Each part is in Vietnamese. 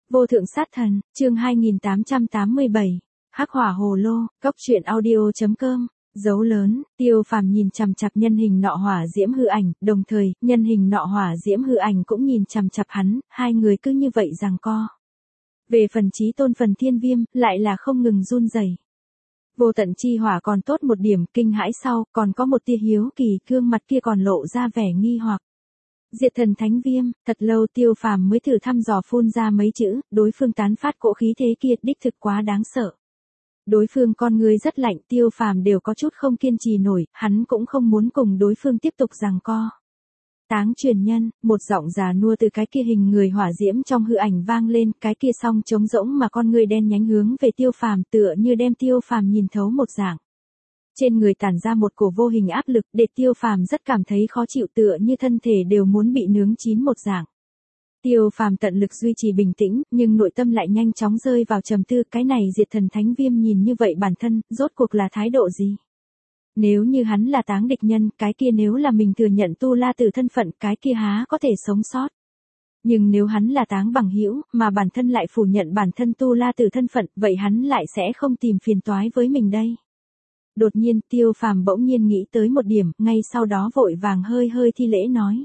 Vô thượng sát thần, chương 2887, Hắc hỏa hồ lô, cốc truyện audio.com, dấu lớn, Tiêu Phàm nhìn chằm chằm nhân hình nọ hỏa diễm hư ảnh, đồng thời, nhân hình nọ hỏa diễm hư ảnh cũng nhìn chằm chằm hắn, hai người cứ như vậy giằng co. Về phần Chí Tôn phần Thiên Viêm, lại là không ngừng run rẩy. Vô tận chi hỏa còn tốt một điểm, kinh hãi sau, còn có một tia hiếu kỳ, gương mặt kia còn lộ ra vẻ nghi hoặc. Diệt thần thánh viêm, thật lâu Tiêu Phàm mới thử thăm dò phun ra mấy chữ, đối phương tán phát cỗ khí thế kia đích thực quá đáng sợ. Đối phương con người rất lạnh, Tiêu Phàm đều có chút không kiên trì nổi, hắn cũng không muốn cùng đối phương tiếp tục giằng co. Táng truyền nhân, một giọng già nua từ cái kia hình người hỏa diễm trong hư ảnh vang lên, cái kia song trống rỗng mà con người đen nhánh hướng về Tiêu Phàm tựa như đem Tiêu Phàm nhìn thấu một dạng. Trên người tản ra một cổ vô hình áp lực, để Tiêu Phàm rất cảm thấy khó chịu tựa như thân thể đều muốn bị nướng chín một dạng. Tiêu Phàm tận lực duy trì bình tĩnh, nhưng nội tâm lại nhanh chóng rơi vào trầm tư, cái này diệt thần thánh viêm nhìn như vậy bản thân, rốt cuộc là thái độ gì? Nếu như hắn là táng địch nhân, cái kia nếu là mình thừa nhận Tu La Tử thân phận, cái kia há có thể sống sót. Nhưng nếu hắn là táng bằng hữu, mà bản thân lại phủ nhận bản thân Tu La Tử thân phận, vậy hắn lại sẽ không tìm phiền toái với mình đây. Đột nhiên, Tiêu Phàm bỗng nhiên nghĩ tới một điểm, ngay sau đó vội vàng hơi thi lễ nói.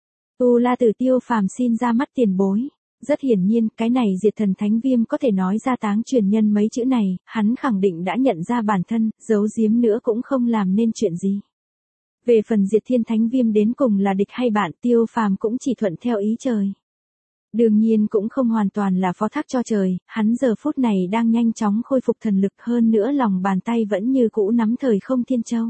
Tu La Tử Tiêu Phàm xin ra mắt tiền bối. Rất hiển nhiên, cái này diệt thần thánh viêm có thể nói ra táng truyền nhân mấy chữ này, hắn khẳng định đã nhận ra bản thân, giấu giếm nữa cũng không làm nên chuyện gì. Về phần diệt thiên thánh viêm đến cùng là địch hay bạn, Tiêu Phàm cũng chỉ thuận theo ý trời. Đương nhiên cũng không hoàn toàn là phó thác cho trời, hắn giờ phút này đang nhanh chóng khôi phục thần lực, hơn nữa lòng bàn tay vẫn như cũ nắm thời không thiên châu.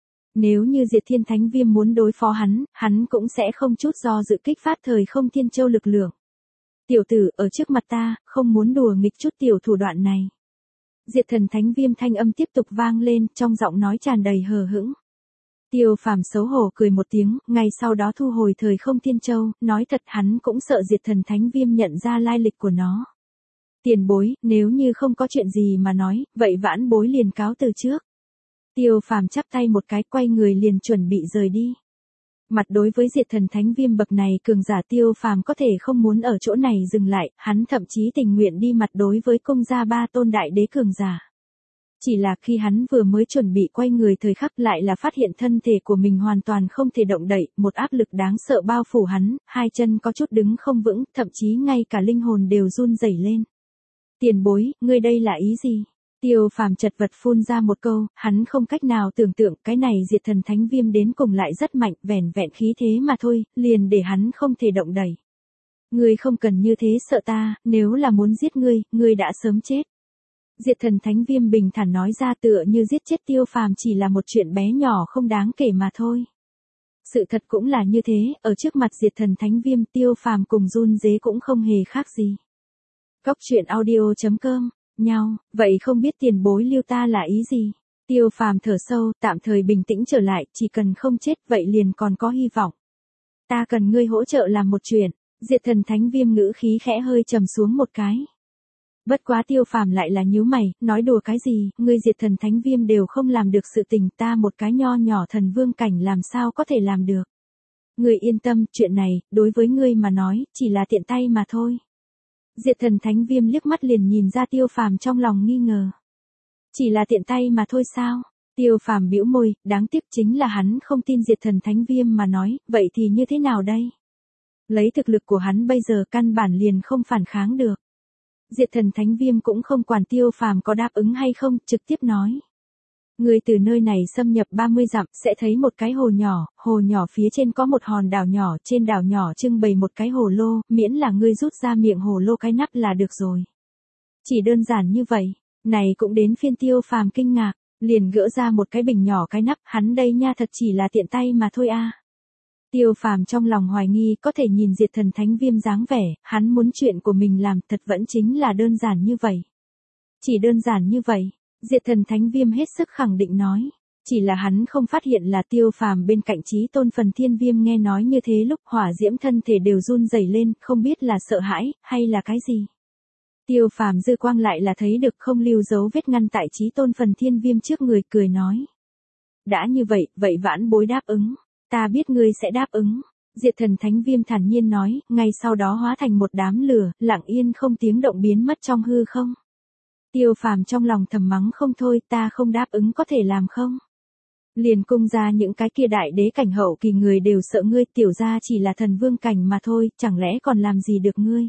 Nếu như diệt thiên thánh viêm muốn đối phó hắn cũng sẽ không chút do dự kích phát thời không thiên châu lực lượng. Tiểu tử, ở trước mặt ta, không muốn đùa nghịch chút tiểu thủ đoạn này. Diệt thần thánh viêm thanh âm tiếp tục vang lên, trong giọng nói tràn đầy hờ hững. Tiêu Phàm xấu hổ cười một tiếng, ngay sau đó thu hồi thời không thiên châu, nói thật hắn cũng sợ diệt thần thánh viêm nhận ra lai lịch của nó. Tiền bối, nếu như không có chuyện gì mà nói, vậy vãn bối liền cáo từ trước. Tiêu Phàm chắp tay một cái, quay người liền chuẩn bị rời đi. Mặt đối với diệt thần thánh viêm bậc này cường giả, Tiêu Phàm có thể không muốn ở chỗ này dừng lại, hắn thậm chí tình nguyện đi mặt đối với công gia ba tôn đại đế cường giả. Chỉ là khi hắn vừa mới chuẩn bị quay người thời khắc lại là phát hiện thân thể của mình hoàn toàn không thể động đậy, một áp lực đáng sợ bao phủ hắn, hai chân có chút đứng không vững, thậm chí ngay cả linh hồn đều run rẩy lên. Tiền bối, ngươi đây là ý gì? Tiêu Phàm chật vật phun ra một câu, hắn không cách nào tưởng tượng cái này diệt thần thánh viêm đến cùng lại rất mạnh, vẻn vẹn khí thế mà thôi, liền để hắn không thể động đậy. Ngươi không cần như thế sợ ta, nếu là muốn giết ngươi đã sớm chết. Diệt thần thánh viêm bình thản nói ra, tựa như giết chết Tiêu Phàm chỉ là một chuyện bé nhỏ không đáng kể mà thôi. Sự thật cũng là như thế, ở trước mặt diệt thần thánh viêm, Tiêu Phàm cùng run rế cũng không hề khác gì. Cốc truyện audio.com, nhau, vậy không biết tiền bối lưu ta là ý gì? Tiêu Phàm thở sâu, tạm thời bình tĩnh trở lại, chỉ cần không chết vậy liền còn có hy vọng. Ta cần ngươi hỗ trợ làm một chuyện. Diệt thần thánh viêm ngữ khí khẽ hơi trầm xuống một cái. Bất quá Tiêu Phàm lại là nhíu mày, nói đùa cái gì, ngươi diệt thần thánh viêm đều không làm được sự tình, ta một cái nho nhỏ thần vương cảnh làm sao có thể làm được. Ngươi yên tâm, chuyện này, đối với ngươi mà nói, chỉ là tiện tay mà thôi. Diệt thần thánh viêm liếc mắt liền nhìn ra Tiêu Phàm trong lòng nghi ngờ. Chỉ là tiện tay mà thôi sao? Tiêu Phàm bĩu môi, đáng tiếc chính là hắn không tin diệt thần thánh viêm mà nói, vậy thì như thế nào đây? Lấy thực lực của hắn bây giờ căn bản liền không phản kháng được. Diệt thần thánh viêm cũng không quản Tiêu Phàm có đáp ứng hay không, trực tiếp nói. Người từ nơi này xâm nhập 30 dặm, sẽ thấy một cái hồ nhỏ phía trên có một hòn đảo nhỏ, trên đảo nhỏ trưng bày một cái hồ lô, miễn là ngươi rút ra miệng hồ lô cái nắp là được rồi. Chỉ đơn giản như vậy, này cũng đến phiên Tiêu Phàm kinh ngạc, liền gỡ ra một cái bình nhỏ cái nắp, hắn đây nha thật chỉ là tiện tay mà thôi a. Tiêu Phàm trong lòng hoài nghi, có thể nhìn diệt thần thánh viêm dáng vẻ, hắn muốn chuyện của mình làm thật vẫn chính là đơn giản như vậy. Chỉ đơn giản như vậy, diệt thần thánh viêm hết sức khẳng định nói. Chỉ là hắn không phát hiện là Tiêu Phàm bên cạnh Chí Tôn phần Thiên Viêm nghe nói như thế lúc hỏa diễm thân thể đều run rẩy lên, không biết là sợ hãi, hay là cái gì. Tiêu Phàm dư quang lại là thấy được không lưu dấu vết ngăn tại Chí Tôn phần Thiên Viêm trước người, cười nói. Đã như vậy, vậy vãn bối đáp ứng. Ta biết ngươi sẽ đáp ứng. Diệt thần thánh viêm thản nhiên nói, ngay sau đó hóa thành một đám lửa, lặng yên không tiếng động biến mất trong hư không. Tiêu Phàm trong lòng thầm mắng không thôi, ta không đáp ứng có thể làm không? Liền cung ra những cái kia đại đế cảnh hậu kỳ người đều sợ ngươi, tiểu gia chỉ là thần vương cảnh mà thôi, chẳng lẽ còn làm gì được ngươi?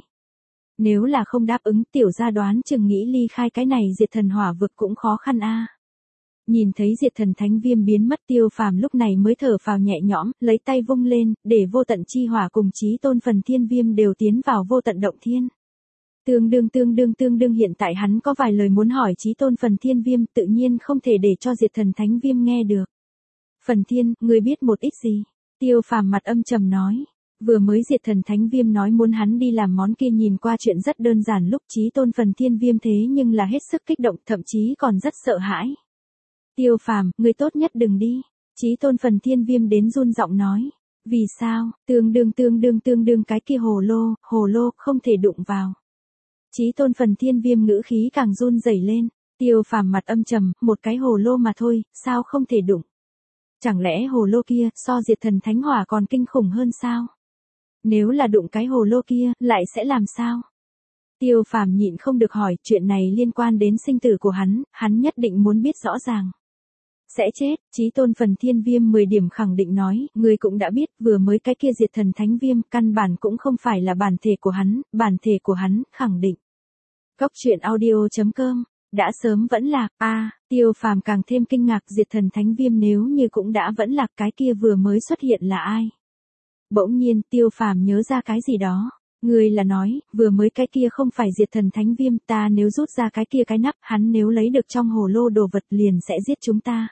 Nếu là không đáp ứng, tiểu gia đoán chừng nghĩ ly khai cái này diệt thần hỏa vực cũng khó khăn a. Nhìn thấy diệt thần thánh viêm biến mất, Tiêu Phàm lúc này mới thở phào nhẹ nhõm, lấy tay vung lên, để vô tận chi hỏa cùng chí tôn phần thiên viêm đều tiến vào vô tận động thiên. Tương đương hiện tại hắn có vài lời muốn hỏi chí tôn phần thiên viêm, tự nhiên không thể để cho diệt thần thánh viêm nghe được. Phần thiên, ngươi biết một ít gì? Tiêu Phàm mặt âm trầm nói. Vừa mới diệt thần thánh viêm nói muốn hắn đi làm món kia, nhìn qua chuyện rất đơn giản, lúc chí tôn phần thiên viêm thế nhưng là hết sức kích động, thậm chí còn rất sợ hãi. Tiêu Phàm, ngươi tốt nhất đừng đi. Chí tôn phần thiên viêm đến run giọng nói. Vì sao? Tương đương cái kia hồ lô, không thể đụng vào. Chí tôn phần thiên viêm ngữ khí càng run rẩy lên. Tiêu Phàm mặt âm trầm, một cái hồ lô mà thôi, sao không thể đụng? Chẳng lẽ hồ lô kia, so diệt thần thánh hỏa còn kinh khủng hơn sao? Nếu là đụng cái hồ lô kia, lại sẽ làm sao? Tiêu Phàm nhịn không được hỏi, chuyện này liên quan đến sinh tử của hắn nhất định muốn biết rõ ràng. Sẽ chết, chí tôn phần thiên viêm 10 điểm khẳng định nói, ngươi cũng đã biết, vừa mới cái kia diệt thần thánh viêm, căn bản cũng không phải là bản thể bản thể của hắn, khẳng định. Cốc truyện audio.com, đã sớm vẫn lạc, Tiêu Phàm càng thêm kinh ngạc, diệt thần thánh viêm nếu như cũng đã vẫn lạc, cái kia vừa mới xuất hiện là ai? Bỗng nhiên, Tiêu Phàm nhớ ra cái gì đó. Ngươi là nói, vừa mới cái kia không phải diệt thần thánh viêm, ta nếu rút ra cái kia cái nắp, hắn nếu lấy được trong hồ lô đồ vật liền sẽ giết chúng ta.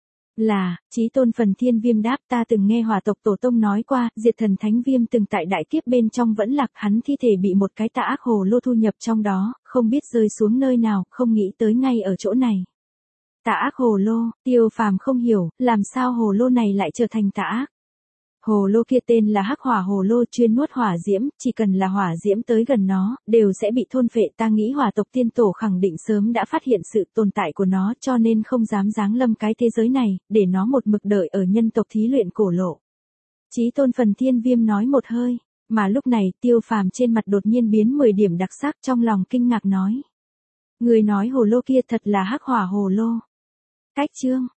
Là, chí tôn phần thiên viêm đáp, ta từng nghe hỏa tộc tổ tông nói qua, diệt thần thánh viêm từng tại đại kiếp bên trong vẫn lạc, hắn thi thể bị một cái tà ác hồ lô thu nhập trong đó, không biết rơi xuống nơi nào, không nghĩ tới ngay ở chỗ này. Tà ác hồ lô, Tiêu Phàm không hiểu, làm sao hồ lô này lại trở thành tà ác. Hồ lô kia tên là hắc hỏa hồ lô, chuyên nuốt hỏa diễm, chỉ cần là hỏa diễm tới gần nó, đều sẽ bị thôn phệ. Ta nghĩ hỏa tộc tiên tổ khẳng định sớm đã phát hiện sự tồn tại của nó, cho nên không dám giáng lâm cái thế giới này, để nó một mực đợi ở nhân tộc thí luyện cổ lộ. Chí tôn phần thiên viêm nói một hơi, mà lúc này Tiêu Phàm trên mặt đột nhiên biến 10 điểm đặc sắc, trong lòng kinh ngạc nói. Người nói hồ lô kia thật là hắc hỏa hồ lô. Cách chương.